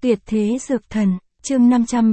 Tuyệt thế dược thần, chương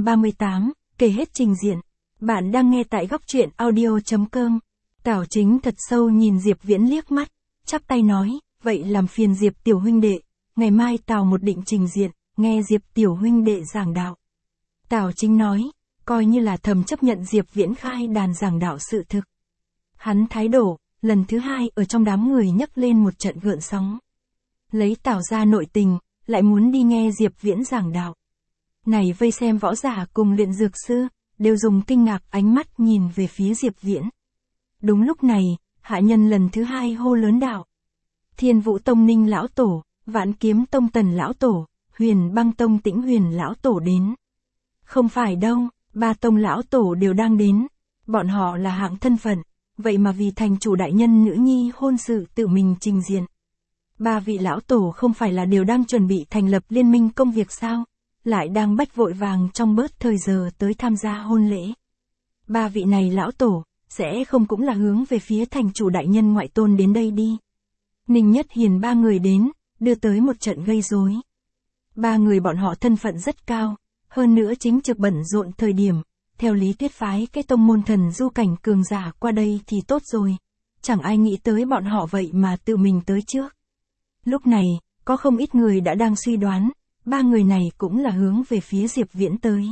538, kể hết trình diện. Bạn đang nghe tại góc truyện audio.com. Tào Chính thật sâu nhìn Diệp Viễn liếc mắt, chắp tay nói, vậy làm phiền Diệp tiểu huynh đệ, ngày mai Tào một định trình diện, nghe Diệp tiểu huynh đệ giảng đạo. Tào Chính nói, coi như là thầm chấp nhận Diệp Viễn khai đàn giảng đạo sự thực. Hắn thái độ, lần thứ hai ở trong đám người nhấc lên một trận gợn sóng. Lấy Tào ra nội tình, lại muốn đi nghe Diệp Viễn giảng đạo. Này vây xem võ giả cùng luyện dược sư, đều dùng kinh ngạc ánh mắt nhìn về phía Diệp Viễn. Đúng lúc này, hạ nhân lần thứ hai hô lớn đạo. Thiên Vũ Tông Ninh lão tổ, Vạn Kiếm Tông Tần lão tổ, Huyền Băng Tông Tĩnh Huyền lão tổ đến. Không phải đâu, ba tông lão tổ đều đang đến. Bọn họ là hạng thân phận, vậy mà vì thành chủ đại nhân nữ nhi hôn sự tự mình trình diện. Ba vị lão tổ không phải là đều đang chuẩn bị thành lập liên minh công việc sao, lại đang bách vội vàng trong bớt thời giờ tới tham gia hôn lễ. Ba vị này lão tổ, sẽ không cũng là hướng về phía thành chủ đại nhân ngoại tôn đến đây đi. Ninh Nhất Hiền ba người đến, đưa tới một trận gây rối. Ba người bọn họ thân phận rất cao, hơn nữa chính trực bận rộn thời điểm, theo lý thuyết phái cái tông môn thần du cảnh cường giả qua đây thì tốt rồi, chẳng ai nghĩ tới bọn họ vậy mà tự mình tới trước. Lúc này, có không ít người đã đang suy đoán, ba người này cũng là hướng về phía Diệp Viễn tới.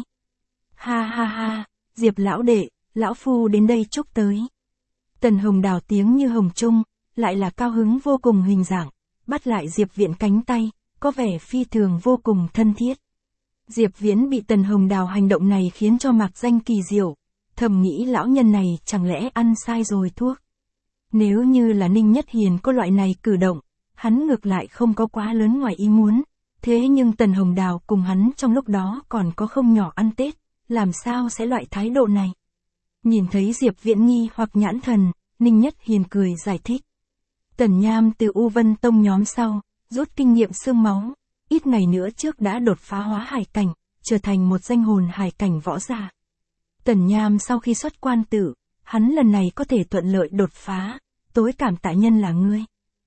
Ha ha ha, Diệp lão đệ, lão phu đến đây chúc tới. Tần Hồng Đào tiếng như hồng trung, lại là cao hứng vô cùng hình dạng, bắt lại Diệp Viễn cánh tay, có vẻ phi thường vô cùng thân thiết. Diệp Viễn bị Tần Hồng Đào hành động này khiến cho mạc danh kỳ diệu, thầm nghĩ lão nhân này chẳng lẽ ăn sai rồi thuốc. Nếu như là Ninh Nhất Hiền có loại này cử động, hắn ngược lại không có quá lớn ngoài ý muốn, thế nhưng Tần Hồng Đào cùng hắn trong lúc đó còn có không nhỏ ăn Tết, làm sao sẽ loại thái độ này. Nhìn thấy Diệp Viễn nghi hoặc nhãn thần, Ninh Nhất Hiền cười giải thích. Tần Nham từ U Vân Tông nhóm sau, rút kinh nghiệm xương máu, ít ngày nữa trước đã đột phá hóa hải cảnh, trở thành một danh hồn hải cảnh võ giả. Tần Nham sau khi xuất quan tử, hắn lần này có thể thuận lợi đột phá, tối cảm tạ nhân là ngươi.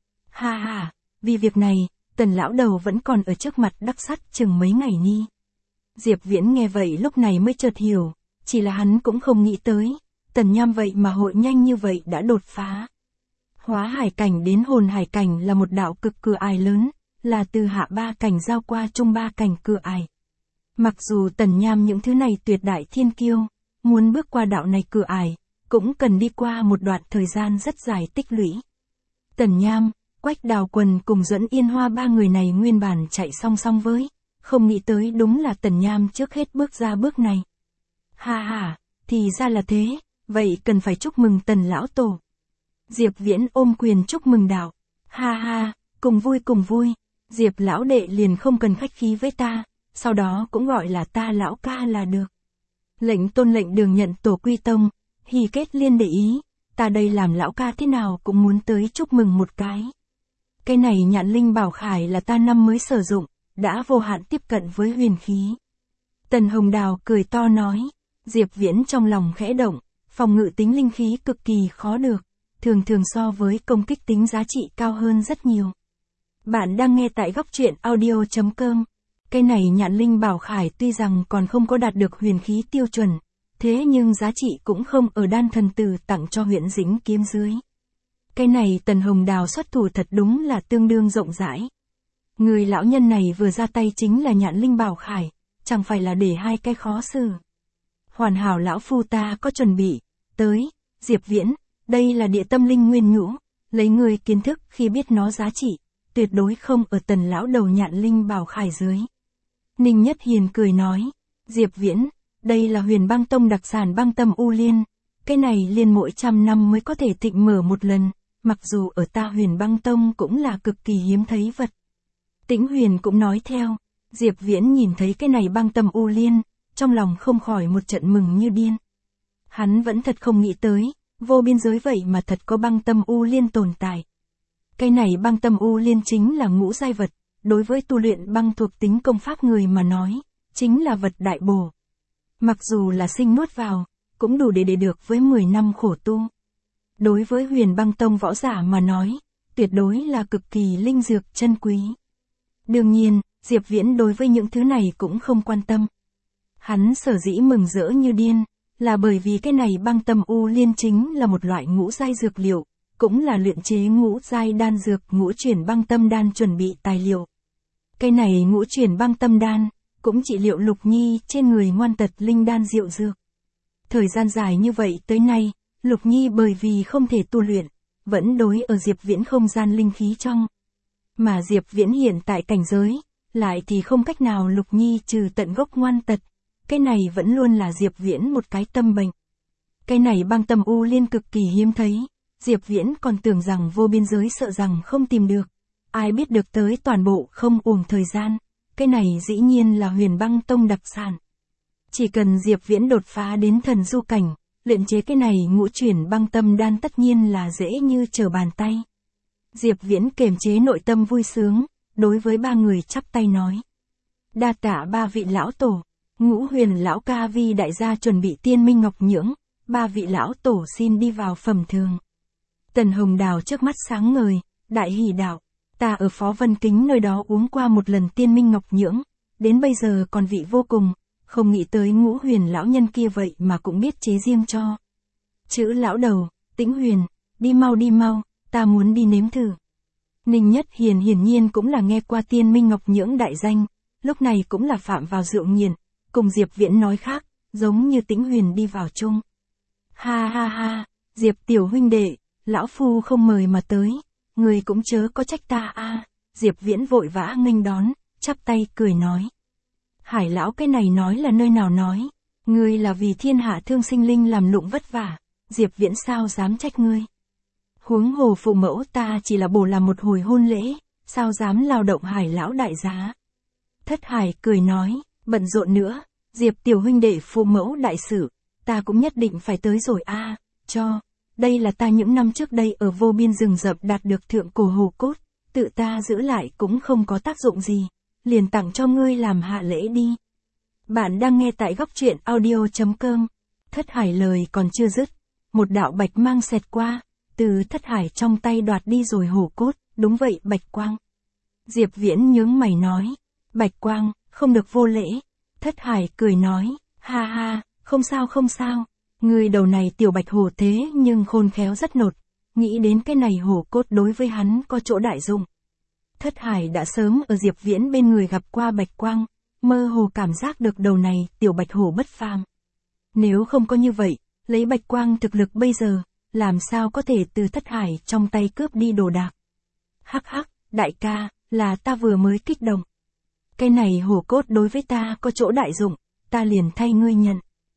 Ha ha, vì việc này, Tần lão đầu vẫn còn ở trước mặt đắc sắt chừng mấy ngày ni. Diệp Viễn nghe vậy lúc này mới chợt hiểu, chỉ là hắn cũng không nghĩ tới, Tần Nham vậy mà hội nhanh như vậy đã đột phá. Hóa hải cảnh đến hồn hải cảnh là một đạo cực cửa ải lớn, là từ hạ ba cảnh giao qua trung ba cảnh cửa ải. Mặc dù Tần Nham những thứ này tuyệt đại thiên kiêu, muốn bước qua đạo này cửa ải, cũng cần đi qua một đoạn thời gian rất dài tích lũy. Tần Nham, Quách Đào Quần cùng Duẫn Yên Hoa ba người này nguyên bản chạy song song với, không nghĩ tới đúng là Tần Nham trước hết bước ra bước này. Ha ha, thì ra là thế, vậy cần phải chúc mừng Tần lão tổ. Diệp Viễn ôm quyền chúc mừng đạo. Ha ha, cùng vui, Diệp lão đệ liền không cần khách khí với ta, sau đó cũng gọi là ta lão ca là được. Lệnh Tôn lệnh Đường nhận tổ quy tông, Hỉ Kết Liên để ý, ta đây làm lão ca thế nào cũng muốn tới chúc mừng một cái. Cái này Nhạn Linh Bảo Khải là ta năm mới sử dụng, đã vô hạn tiếp cận với huyền khí. Tần Hồng Đào cười to nói, Diệp Viễn trong lòng khẽ động, phòng ngự tính linh khí cực kỳ khó được, thường so với công kích tính giá trị cao hơn rất nhiều. Bạn đang nghe tại góc truyện audio.com. Cái này Nhạn Linh Bảo Khải tuy rằng còn không có đạt được huyền khí tiêu chuẩn, thế nhưng giá trị cũng không ở đan thần tử tặng cho huyện Dĩnh Kiếm dưới. Cái này Tần Hồng Đào xuất thủ thật đúng là tương đương rộng rãi. Người lão nhân này vừa ra tay chính là Nhạn Linh Bảo Khải, chẳng phải là để hai cái khó xử. Hoàn hảo lão phu ta có chuẩn bị, tới, Diệp Viễn, đây là địa tâm linh nguyên nhũ, lấy người kiến thức khi biết nó giá trị, tuyệt đối không ở Tần lão đầu Nhạn Linh Bảo Khải dưới. Ninh Nhất Hiền cười nói, Diệp Viễn, đây là Huyền Băng Tông đặc sản băng tâm u liên, cái này liên mỗi 100 năm mới có thể thịnh mở một lần, mặc dù ở ta Huyền Băng Tông cũng là cực kỳ hiếm thấy vật. Tĩnh Huyền cũng nói theo, Diệp Viễn nhìn thấy cái này băng tâm u liên, trong lòng không khỏi một trận mừng như điên. Hắn vẫn thật không nghĩ tới, vô biên giới vậy mà thật có băng tâm u liên tồn tại. Cái này băng tâm u liên chính là ngũ giai vật, đối với tu luyện băng thuộc tính công pháp người mà nói, chính là vật đại bổ. Mặc dù là sinh nuốt vào, cũng đủ để được với 10 năm khổ tu. Đối với Huyền Băng Tông võ giả mà nói, tuyệt đối là cực kỳ linh dược chân quý. Đương nhiên, Diệp Viễn đối với những thứ này cũng không quan tâm. Hắn sở dĩ mừng rỡ như điên, là bởi vì cái này băng tâm u liên chính là một loại ngũ giai dược liệu, cũng là luyện chế ngũ giai đan dược ngũ chuyển băng tâm đan chuẩn bị tài liệu. Cái này ngũ chuyển băng tâm đan, cũng trị liệu Lục Nhi trên người ngoan tật linh đan diệu dược. Thời gian dài như vậy tới nay, Lục Nhi bởi vì không thể tu luyện, vẫn đối ở Diệp Viễn không gian linh khí trong. Mà Diệp Viễn hiện tại cảnh giới, lại thì không cách nào Lục Nhi trừ tận gốc ngoan tật. Cái này vẫn luôn là Diệp Viễn một cái tâm bệnh. Cái này băng tâm u liên cực kỳ hiếm thấy, Diệp Viễn còn tưởng rằng vô biên giới sợ rằng không tìm được. Ai biết được tới toàn bộ không uổng thời gian, cái này dĩ nhiên là Huyền Băng Tông đặc sản. Chỉ cần Diệp Viễn đột phá đến thần du cảnh, luyện chế cái này ngũ chuyển băng tâm đan tất nhiên là dễ như trở bàn tay. Diệp Viễn kiềm chế nội tâm vui sướng, đối với ba người chắp tay nói. Đa tạ ba vị lão tổ, Ngũ Huyền lão ca vi đại gia chuẩn bị tiên minh ngọc nhưỡng, ba vị lão tổ xin đi vào phẩm thường. Tần Hồng Đào trước mắt sáng ngời, đại hỉ đạo, ta ở Phó Vân Kính nơi đó uống qua một lần tiên minh ngọc nhưỡng, đến bây giờ còn vị vô cùng, không nghĩ tới Ngũ Huyền lão nhân kia vậy mà cũng biết chế riêng cho. Chữ lão đầu, Tĩnh Huyền, đi mau, ta muốn đi nếm thử. Ninh Nhất Hiền hiển nhiên cũng là nghe qua tiên minh ngọc nhưỡng đại danh, lúc này cũng là phạm vào rượu nghiện, cùng Diệp Viễn nói khác, giống như Tĩnh Huyền đi vào chung. Ha ha ha, Diệp tiểu huynh đệ, lão phu không mời mà tới, người cũng chớ có trách ta a. Diệp Viễn vội vã nghênh đón, chắp tay cười nói. Hải lão cái này nói là nơi nào nói, ngươi là vì thiên hạ thương sinh linh làm lụng vất vả, Diệp Viễn sao dám trách ngươi. Huống hồ phụ mẫu ta chỉ là bổ làm một hồi hôn lễ, sao dám lao động Hải lão đại giá. Thất Hải cười nói, bận rộn nữa, Diệp tiểu huynh đệ phụ mẫu đại sự, ta cũng nhất định phải tới rồi a. Đây là ta những năm trước đây ở vô biên rừng rậm đạt được thượng cổ hồ cốt, tự ta giữ lại cũng không có tác dụng gì, liền tặng cho ngươi làm hạ lễ đi. Bạn đang nghe tại góc truyện audio.com. Thất Hải lời còn chưa dứt, một đạo bạch mang xẹt qua, từ Thất Hải trong tay đoạt đi rồi hổ cốt, đúng vậy bạch quang. Diệp Viễn nhướng mày nói, bạch quang, không được vô lễ. Thất Hải cười nói, ha ha, không sao, người đầu này tiểu bạch hổ thế nhưng khôn khéo rất nột, nghĩ đến cái này hổ cốt đối với hắn có chỗ đại dụng. Thất Hải đã sớm ở Diệp Viễn bên người gặp qua bạch quang, mơ hồ cảm giác được đầu này tiểu bạch hổ bất phàm. Nếu không có như vậy, lấy bạch quang thực lực bây giờ, làm sao có thể từ Thất Hải trong tay cướp đi đồ đạc. Hắc hắc, đại ca, là ta vừa mới kích động. Cái này hổ cốt đối với ta có chỗ đại dụng, ta liền thay ngươi nhận.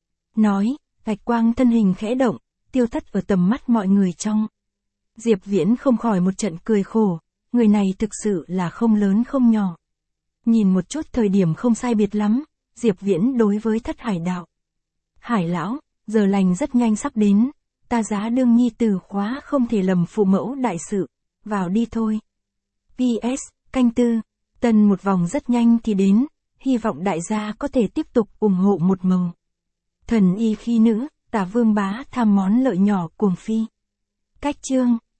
Nói, bạch quang thân hình khẽ động, tiêu thất ở tầm mắt mọi người trong. Diệp Viễn không khỏi một trận cười khổ, người này thực sự là không lớn không nhỏ. Nhìn một chút thời điểm không sai biệt lắm, Diệp Viễn đối với Thất Hải đạo. Hải lão, giờ lành rất nhanh sắp đến, ta giá đương nhi từ khóa không thể lầm phụ mẫu đại sự, vào đi thôi. PS, canh tư, tân một vòng rất nhanh thì đến, hy vọng đại gia có thể tiếp tục ủng hộ một màu. Thần y khi nữ, Tả Vương bá tham món lợi nhỏ cuồng phi. Cách chương